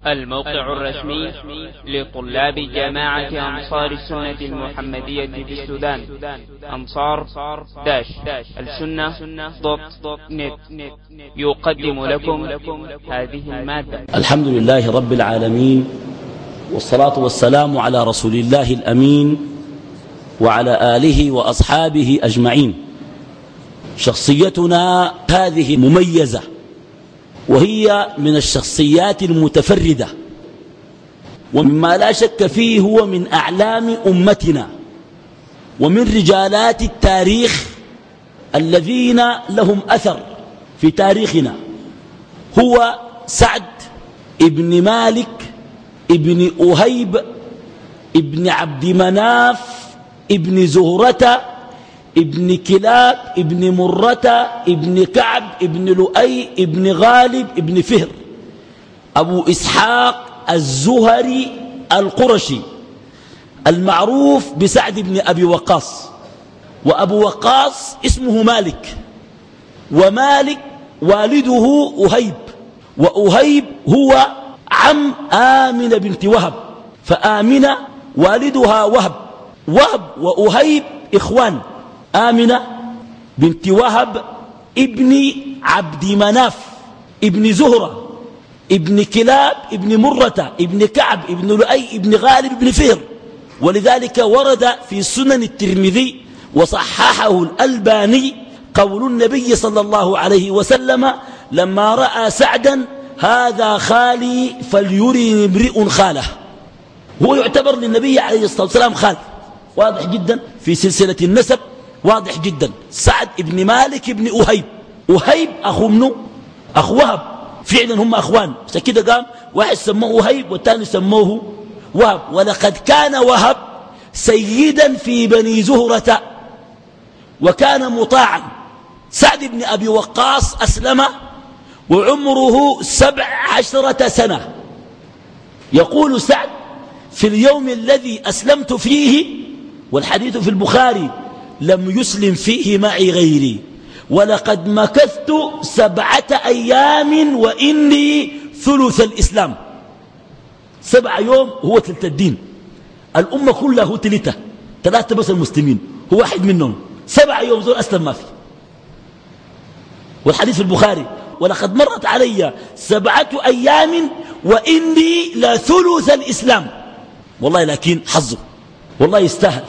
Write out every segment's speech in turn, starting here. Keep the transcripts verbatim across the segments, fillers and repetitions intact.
الموقع الرسمي لطلاب جامعة أنصار السنة المحمدية بالسودان أنصار داش السنة دوت نت يقدم لكم هذه المادة. الحمد لله رب العالمين، والصلاة والسلام على رسول الله الأمين وعلى آله وأصحابه أجمعين. شخصيتنا هذه مميزة، وهي من الشخصيات المتفردة، ومما لا شك فيه هو من أعلام أمتنا ومن رجالات التاريخ الذين لهم أثر في تاريخنا. هو سعد ابن مالك ابن أهيب ابن عبد مناف ابن زهرة ابن كلاب ابن مرة ابن كعب ابن لؤي ابن غالب ابن فهر، أبو إسحاق الزهري القرشي المعروف بسعد بن أبي وقاص. وأبو وقاص اسمه مالك، ومالك والده أهيب، وأهيب هو عم آمنة بنت وهب، فآمنة والدها وهب، وهب وأهيب إخوان. آمنة بنت وهب ابن عبد مناف ابن زهرة ابن كلاب ابن مرة ابن كعب ابن لؤي ابن غالب ابن فهر. ولذلك ورد في سنن الترمذي وصححه الألباني قول النبي صلى الله عليه وسلم لما رأى سعدا: هذا خالي فليرني امرئ خاله. هو يعتبر للنبي عليه الصلاة والسلام خال، واضح جدا في سلسلة النسب، واضح جدا. سعد ابن مالك ابن أهيب، أهيب أخو منه أخو وهب، فعلا هم أخوان، كده قام واحد سموه أهيب والثاني سموه وهب. ولقد كان وهب سيدا في بني زهرة وكان مطاعا. سعد بن أبي وقاص أسلم وعمره سبع عشرة سنة. يقول سعد: في اليوم الذي أسلمت فيه، والحديث في البخاري: لم يسلم فيه معي غيري، ولقد مكثت سبعة أيام وإني ثلث الإسلام. سبع يوم هو ثلث الدين، الأمة كلها هو ثلثة، ثلاثة بس المسلمين، هو واحد منهم. سبع يوم زول أسلم ما فيه. والحديث في البخاري: ولقد مرت علي سبعة أيام وإني لثلث الإسلام. والله لكن حظه، والله يستاهل.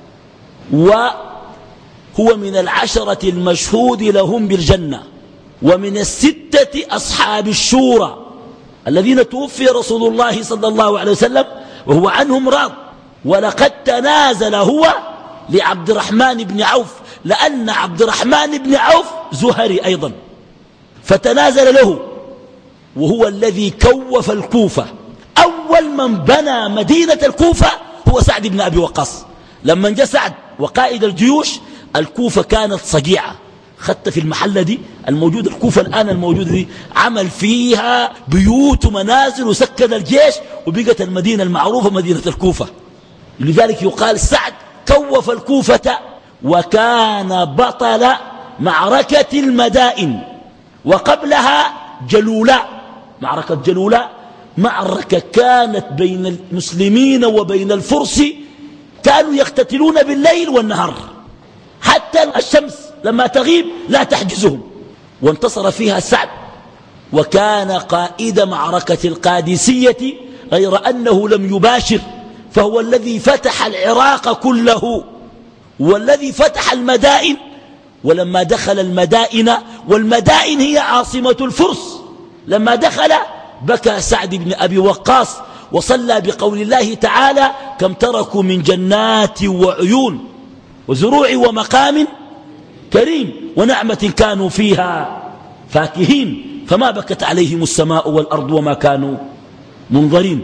وهو من العشرة المشهود لهم بالجنة، ومن الستة أصحاب الشورى الذين توفي رسول الله صلى الله عليه وسلم وهو عنهم راض. ولقد تنازل هو لعبد الرحمن بن عوف، لأن عبد الرحمن بن عوف زهري أيضا، فتنازل له، وهو الذي كوف الكوفة. أول من بنى مدينة الكوفة هو سعد بن أبي وقاص. لما جاء سعد وقائد الجيوش، الكوفة كانت صقيعة، خدت في المحلة دي الموجودة، الكوفة الآن الموجودة دي، عمل فيها بيوت ومنازل وسكن الجيش، وبقت المدينة المعروفة مدينة الكوفة. لذلك يقال سعد كوف الكوفة، وكان بطل معركة المدائن. وقبلها جلولاء، معركة جلولاء معركة كانت بين المسلمين وبين الفرس، كانوا يقتتلون بالليل والنهار، حتى الشمس لما تغيب لا تحجزهم. وانتصر فيها سعد، وكان قائد معركة القادسية، غير أنه لم يباشر، فهو الذي فتح العراق كله، والذي فتح المدائن. ولما دخل المدائن، والمدائن هي عاصمة الفرس، لما دخل بكى سعد بن أبي وقاص وصلى بقول الله تعالى: كم تركوا من جنات وعيون وزروع ومقام كريم ونعمة كانوا فيها فاكهين، فما بكت عليهم السماء والأرض وما كانوا منظرين.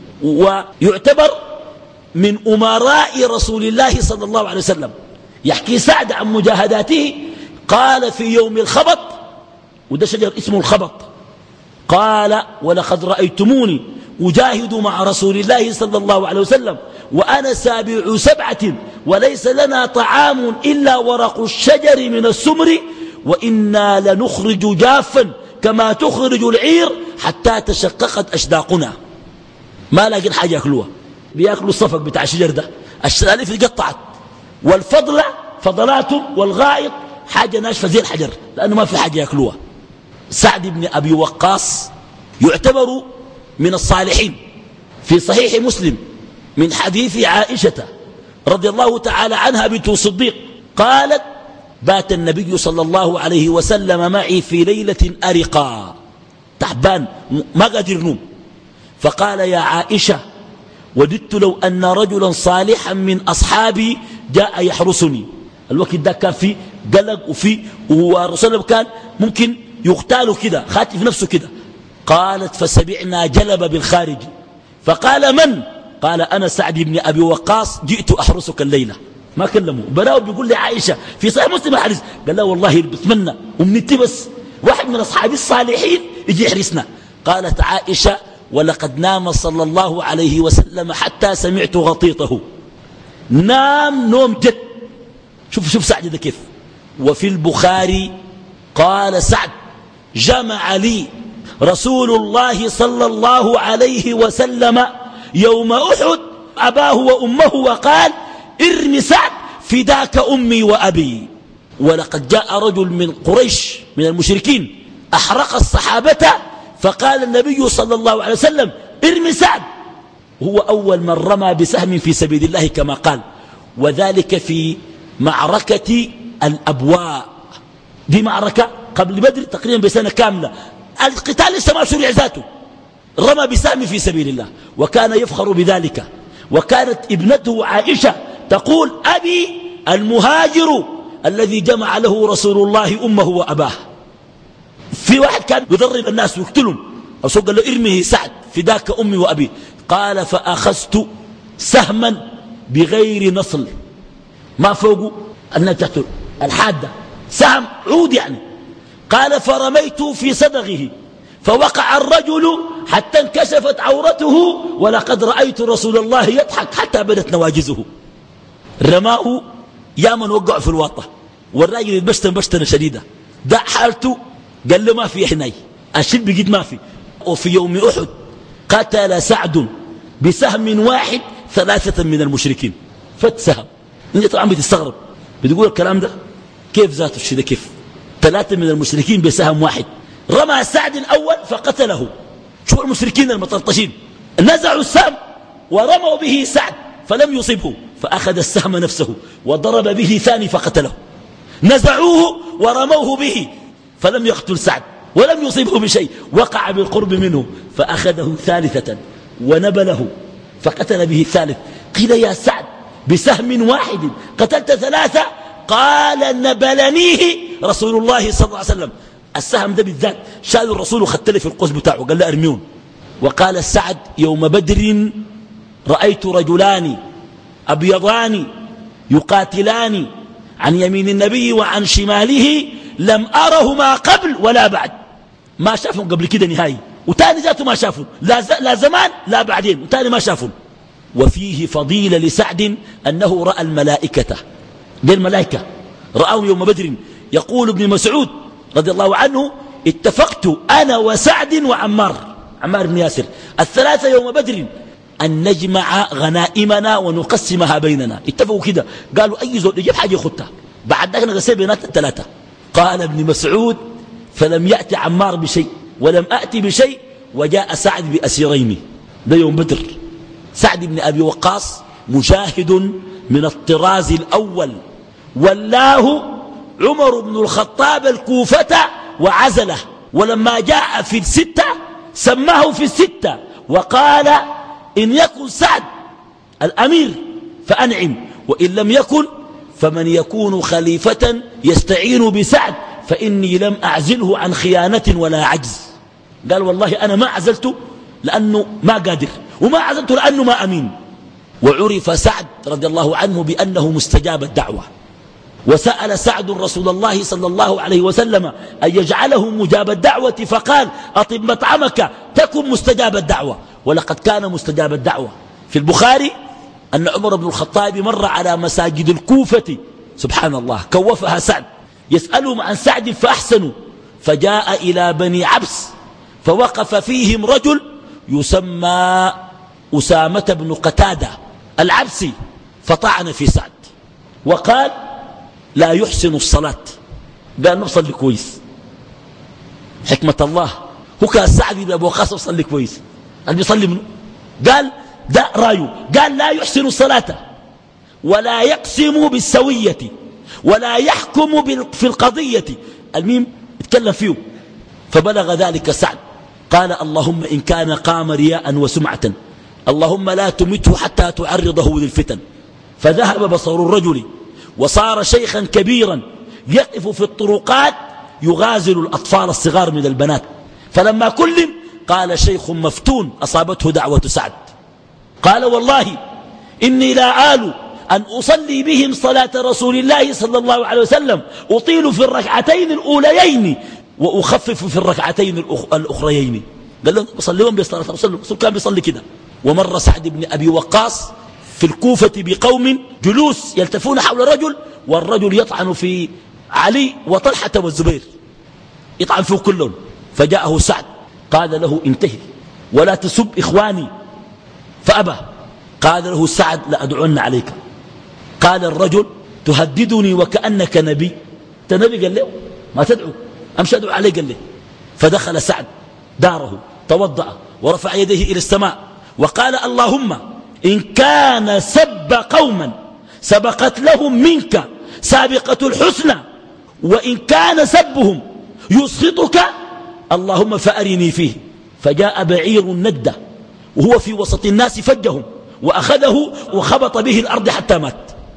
ويعتبر من أمراء رسول الله صلى الله عليه وسلم. يحكي سعد عن مجاهداته، قال في يوم الخبط، وده شجر اسمه الخبط، قال: ولقد رأيتموني أجاهد مع رسول الله صلى الله عليه وسلم وأنا سابع سبعة وليس لنا طعام إلا ورق الشجر من السمر وإنا لنخرج جافا كما تخرج العير حتى تشققت أشداقنا. ما لاقين حاجة يأكلوها، بيأكلوا الصفق بتاع الشجر ده، الشلالف اتقطعت، والفضلة فضلاتهم والغائط حاجة ناشفة زي الحجر لأنه ما في حاجة يأكلوها. سعد بن أبي وقاص يعتبر من الصالحين. في صحيح مسلم من حديث عائشة رضي الله تعالى عنها بنت الصديق قالت: بات النبي صلى الله عليه وسلم معي في ليلة أرقا، تعبان ما قادر ينوم، فقال: يا عائشة، وددت لو أن رجلا صالحا من أصحابي جاء يحرسني. الوقت ده كان فيه قلق وفي والرسول كان ممكن يغتال كده، خاتف نفسه كده. قالت: فسمعنا جلب بالخارج، فقال: من؟ قال: أنا سعد بن أبي وقاص، جئت أحرسك الليلة. ما كلمه، براو بيقول لي عائشة في صحيح مسلم الحديث، قال لا والله بتمنى ومنتي بس واحد من أصحاب الصالحين يجي يحرسنا. قالت عائشة: ولقد نام صلى الله عليه وسلم حتى سمعت غطيطه. نام نوم جد. شوف شوف سعد ده كيف. وفي البخاري قال سعد: جمع لي رسول الله صلى الله عليه وسلم يوم أحد أباه وأمه وقال: ارمي سعد فداك أمي وأبي. ولقد جاء رجل من قريش من المشركين أحرق الصحابة، فقال النبي صلى الله عليه وسلم: ارمي سعد. هو أول من رمى بسهم في سبيل الله كما قال، وذلك في معركة الأبواء. دي معركة قبل بدر تقريبا بسنة كاملة، القتال لسه ما شرع ذاته، رمى بسهم في سبيل الله وكان يفخر بذلك. وكانت ابنته عائشة تقول: أبي المهاجر الذي جمع له رسول الله أمه وأباه. في واحد كان يضرب الناس ويقتلهم، الرسول قال له: ارمه سعد فداك أمي وأبي. قال: فأخذت سهما بغير نصل، ما فوقه النتة الحادة، سهم عود يعني. قال: فرميت في صدغه فوقع الرجل حتى انكشفت عورته، ولقد رأيت رسول الله يضحك حتى بدت نواجزه. رماه يا من وقع في الواطة، والراجل يتبشتن بشتنة شديدة، ده حالته. قال له: ما في حناي، الشد بجد ما في. وفي يوم أحد قتل سعد بسهم واحد ثلاثة من المشركين. فت سهم. انت طبعا بتستغرب، بتقول الكلام ده كيف ذاته الشيء ده كيف؟ ثلاثة من المشركين بسهم واحد. رمى سعد الأول فقتله. شو المشركين المطرطشين نزعوا السهم ورموا به سعد فلم يصبه، فأخذ السهم نفسه وضرب به ثاني فقتله. نزعوه ورموه به فلم يقتل سعد ولم يصبه بشيء، وقع بالقرب منه فأخذه ثالثة ونبله فقتل به الثالث. قيل: يا سعد بسهم واحد قتلت ثلاثة؟ قال: نبلنيه رسول الله صلى الله عليه وسلم. السهم ده بالذات شال الرسول وختله في القوس بتاعه، قال له: ارميون. وقال السعد: يوم بدر رأيت رجلان أبيضان يقاتلان عن يمين النبي وعن شماله، لم أرهما قبل ولا بعد. ما شافهم قبل كده نهائي، وتاني ذاته ما شافهم، لا, ز... لا زمان لا بعدين، وتاني ما شافهم. وفيه فضيلة لسعد أنه رأى الملائكة. دي الملائكة رأوا يوم بدر. يقول ابن مسعود رضي الله عنه: اتفقت أنا وسعد وعمار، عمار بن ياسر، الثلاثة يوم بدر أن نجمع غنائمنا ونقسمها بيننا. اتفقوا كده، قالوا أي زول يجيب حاجة يخطها، بعد ذلك نقسم بينات الثلاثة. قال ابن مسعود: فلم يأتي عمار بشيء ولم أأتي بشيء، وجاء سعد بأسيرين. ده يوم بدر. سعد بن أبي وقاص مجاهد من الطراز الأول، والله عمر بن الخطاب الكوفة وعزله، ولما جاء في الستة سماه في الستة وقال: إن يكن سعد الأمير فأنعم، وإن لم يكن فمن يكون خليفة يستعين بسعد، فإني لم أعزله عن خيانة ولا عجز. قال: والله أنا ما عزلته لأنه ما قادر، وما عزلته لأنه ما أمين. وعرف سعد رضي الله عنه بأنه مستجاب الدعوة، وسأل سعد رسول الله صلى الله عليه وسلم أن يجعله مجاب الدعوة، فقال: أطب مطعمك تكن مستجاب الدعوة. ولقد كان مستجاب الدعوة. في البخاري أن عمر بن الخطاب مر على مساجد الكوفة، سبحان الله، كوفها سعد، يسألهم عن سعد فأحسنوا، فجاء إلى بني عبس فوقف فيهم رجل يسمى أسامة بن قتادة العبسي، فطعن في سعد وقال لا يحسن الصلاة، قال نصلي كويس. حكمة الله، هو كان سعد بن أبي وقاص يصلي كويس، قال بيصلي منه؟ قال ده رايه، قال لا يحسن الصلاة ولا يقسم بالسوية ولا يحكم في القضية. الميم اتكلم فيه. فبلغ ذلك سعد قال اللهم إن كان قام رياء وسمعة اللهم لا تمته حتى تعرضه للفتن. فذهب بصر الرجل وصار شيخا كبيرا يقف في الطرقات يغازل الأطفال الصغار من البنات. فلما كلم قال شيخ مفتون أصابته دعوة سعد، قال والله إني لا آل أن أصلي بهم صلاة رسول الله صلى الله عليه وسلم، أطيل في الركعتين الأوليين وأخفف في الركعتين الأخريين. قال لهم بصليهم بصلاة رسول الله، كان بيصلي كده. ومر سعد بن أبي وقاص في الكوفة بقوم جلوس يلتفون حول رجل، والرجل يطعن في علي وطلحة والزبير، يطعن فيه كلهم. فجاءه سعد قال له انتهي ولا تسب إخواني، فأبى. قال له سعد لأدعون عليك. قال الرجل تهددني وكأنك نبي، انت نبي؟ قال له ما تدعو، أمشي أدعو عليه. قال له. فدخل سعد داره توضأ ورفع يديه إلى السماء وقال اللهم إن كان سب قوما سبقت لهم منك سابقة الحسنى، وإن كان سبهم يسخطك اللهم فأرني فيه. فجاء بعير ندة وهو في وسط الناس فجهم وأخذه وخبط به الأرض حتى مات.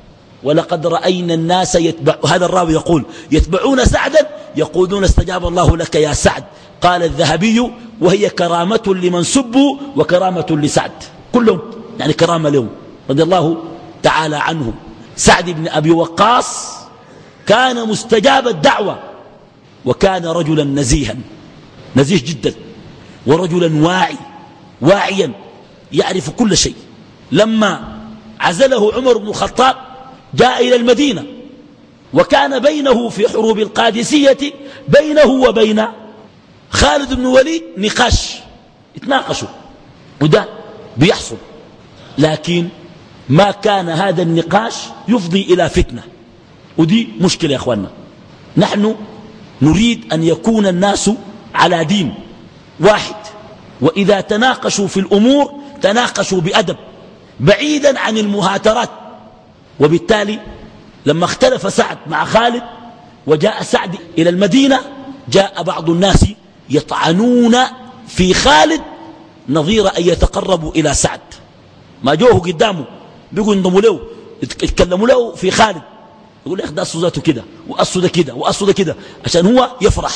ولقد رأينا الناس يتبع، هذا الراوي يقول يتبعون سعدا يقولون استجاب الله لك يا سعد. قال الذهبي وهي كرامة لمن سبوا وكرامة لسعد، كلهم يعني كرامة لهم رضي الله تعالى عنه. سعد بن أبي وقاص كان مستجاب الدعوة، وكان رجلا نزيها نزيه جدا، ورجلا واعي واعيا يعرف كل شيء. لما عزله عمر بن الخطاب جاء إلى المدينة، وكان بينه في حروب القادسية بينه وبين خالد بن وليد نقاش، يتناقشوا وده بيحصل، لكن ما كان هذا النقاش يفضي إلى فتنة، ودي مشكلة يا أخواننا. نحن نريد أن يكون الناس على دين واحد، وإذا تناقشوا في الأمور تناقشوا بأدب بعيدا عن المهاترات. وبالتالي لما اختلف سعد مع خالد وجاء سعد إلى المدينة، جاء بعض الناس يطعنون في خالد نظير أن يتقربوا إلى سعد. ما جوه قدامه بيقوا ينضموا له يتكلموا له في خالد، يقول يا أخي ده أصله ذاته كده وأصله ده كده وأصله ده كده عشان هو يفرح.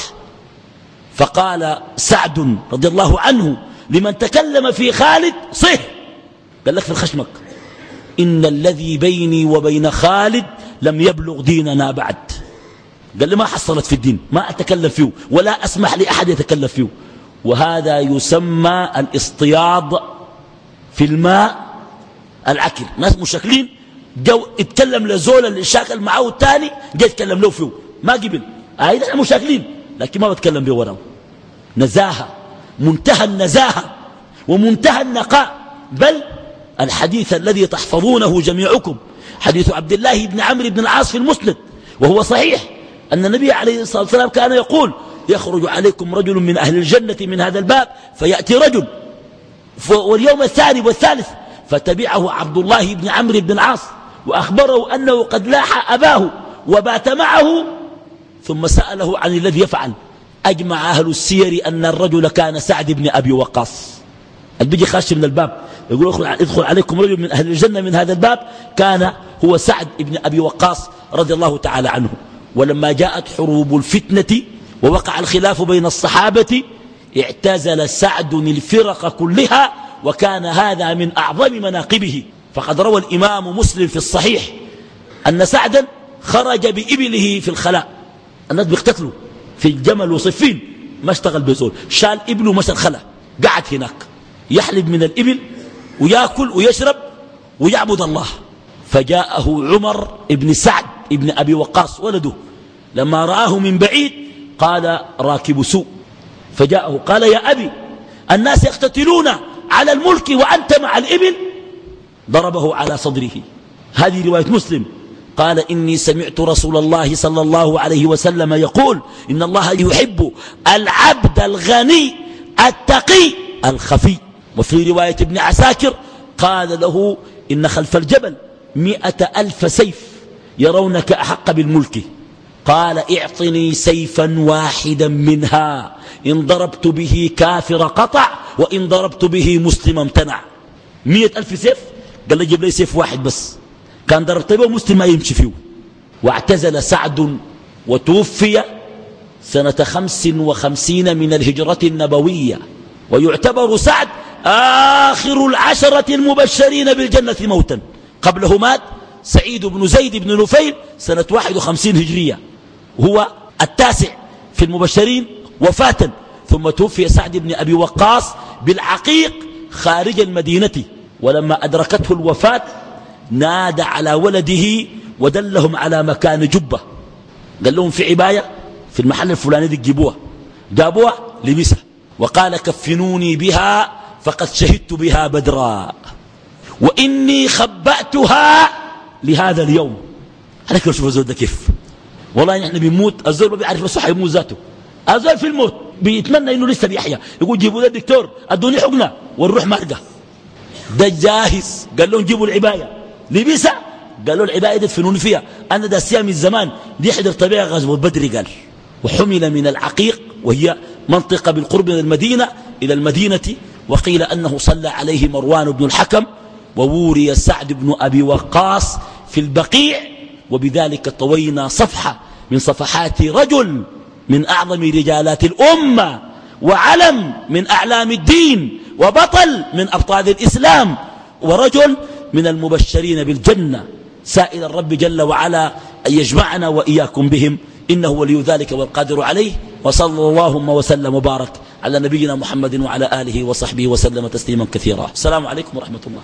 فقال سعد رضي الله عنه لمن تكلم في خالد صح، قال لك في الخشمك إن الذي بيني وبين خالد لم يبلغ ديننا بعد. قال لي ما حصلت في الدين، ما أتكلم فيه ولا أسمح لأحد يتكلم فيه. وهذا يسمى الاصطياد في الماء العكر. ناس مشاكلين جو اتكلم لزول اللي شاكل معه الثاني جاي يتكلم له فيه ما قبل، هاي نحن مشاكلين لكن ما بتكلم به وراه. نزاهة، منتهى النزاهة ومنتهى النقاء. بل الحديث الذي تحفظونه جميعكم حديث عبد الله بن عمرو بن العاص في المسند، وهو صحيح أن النبي عليه الصلاة والسلام كان يقول يخرج عليكم رجل من أهل الجنة من هذا الباب فيأتي رجل، واليوم الثاني والثالث فتبعه عبد الله بن عمرو بن العاص وأخبره أنه قد لاح أباه وبات معه، ثم سأله عن الذي يفعل. أجمع أهل السير أن الرجل كان سعد بن أبي وقاص. البيجي خاش من الباب يقول ادخل عليكم رجل من أهل الجنة من هذا الباب، كان هو سعد بن أبي وقاص رضي الله تعالى عنه. ولما جاءت حروب الفتنة ووقع الخلاف بين الصحابة اعتزل سعد الفرق كلها، وكان هذا من أعظم مناقبه. فقد روى الإمام مسلم في الصحيح أن سعدا خرج بإبله في الخلاء، الناس بيقتتلوا في الجمل وصفين، ما اشتغل بزول، شال إبله ومشى الخلاء، قعد هناك يحلب من الإبل ويأكل ويشرب ويعبد الله. فجاءه عمر ابن سعد ابن أبي وقاص ولده، لما رآه من بعيد قال راكب سوء فجاءه قال يا أبي الناس يقتتلون على الملك وأنت مع الإبل، ضربه على صدره. هذه رواية مسلم. قال إني سمعت رسول الله صلى الله عليه وسلم يقول إن الله يحب العبد الغني التقي الخفي. وفي رواية ابن عساكر قال له إن خلف الجبل مئة ألف سيف يرونك أحق بالملك. قال اعطني سيفا واحدا منها إن ضربت به كافر قطع وإن ضربت به مسلم امتنع. مئة ألف سيف؟ قال لي جيب لي سيف واحد بس، كان ضربت به مسلم ما يمشي فيه. واعتزل سعد وتوفي سنة خمس وخمسين من الهجرة النبوية، ويعتبر سعد آخر العشرة المبشرين بالجنة موتا. قبله مات سعيد بن زيد بن نفيل سنة واحد وخمسين هجرية، هو التاسع في المبشرين وفاة. ثم توفي سعد بن أبي وقاص بالعقيق خارج المدينة، ولما أدركته الوفاة نادى على ولده ودلهم على مكان جبة، قال لهم في عباية في المحل الفلاني دي تجيبوها. جابوها لبسها وقال كفنوني بها فقد شهدت بها بدرا وإني خبأتها لهذا اليوم. عليك شوف الزول ده كيف، والله نحن بنموت الزول ما بيعرف نفسه حيموت ذاته. الزول في الموت بيتمنى انه لسه بيحيا، يقول جيبوا ده الدكتور ادوني حقنه والروح مارقه. ده جاهز. قال لهم جيبوا العبايه لبسها، قالوا العبايه دي تفنوني فيها، انا داسيها من زمان دي حضر طبيعه غزوه بدر. قال وحمل من العقيق وهي منطقه بالقرب من المدينه الى المدينه، وقيل انه صلى عليه مروان بن الحكم ووري سعد بن ابي وقاص في البقيع. وبذلك طوينا صفحه من صفحات رجل من أعظم رجالات الأمة وعلم من أعلام الدين وبطل من أبطال الإسلام ورجل من المبشرين بالجنة، سائل الرب جل وعلا أن يجمعنا وإياكم بهم، إنه ولي ذلك والقادر عليه. وصلى اللهم وسلم وبارك على نبينا محمد وعلى آله وصحبه وسلم تسليما كثيرا. السلام عليكم ورحمة الله.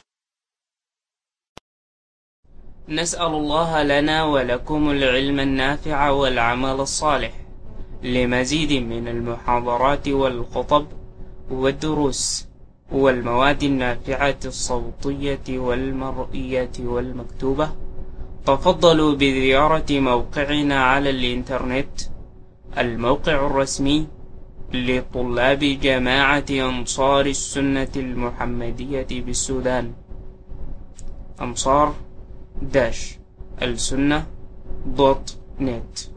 نسأل الله لنا ولكم العلم النافع والعمل الصالح. لمزيد من المحاضرات والخطب والدروس والمواد النافعة الصوتية والمرئية والمكتوبة، تفضلوا بزيارة موقعنا على الإنترنت، الموقع الرسمي لطلاب جماعة أنصار السنة المحمدية بالسودان، أنصار داش السنة دوت نت.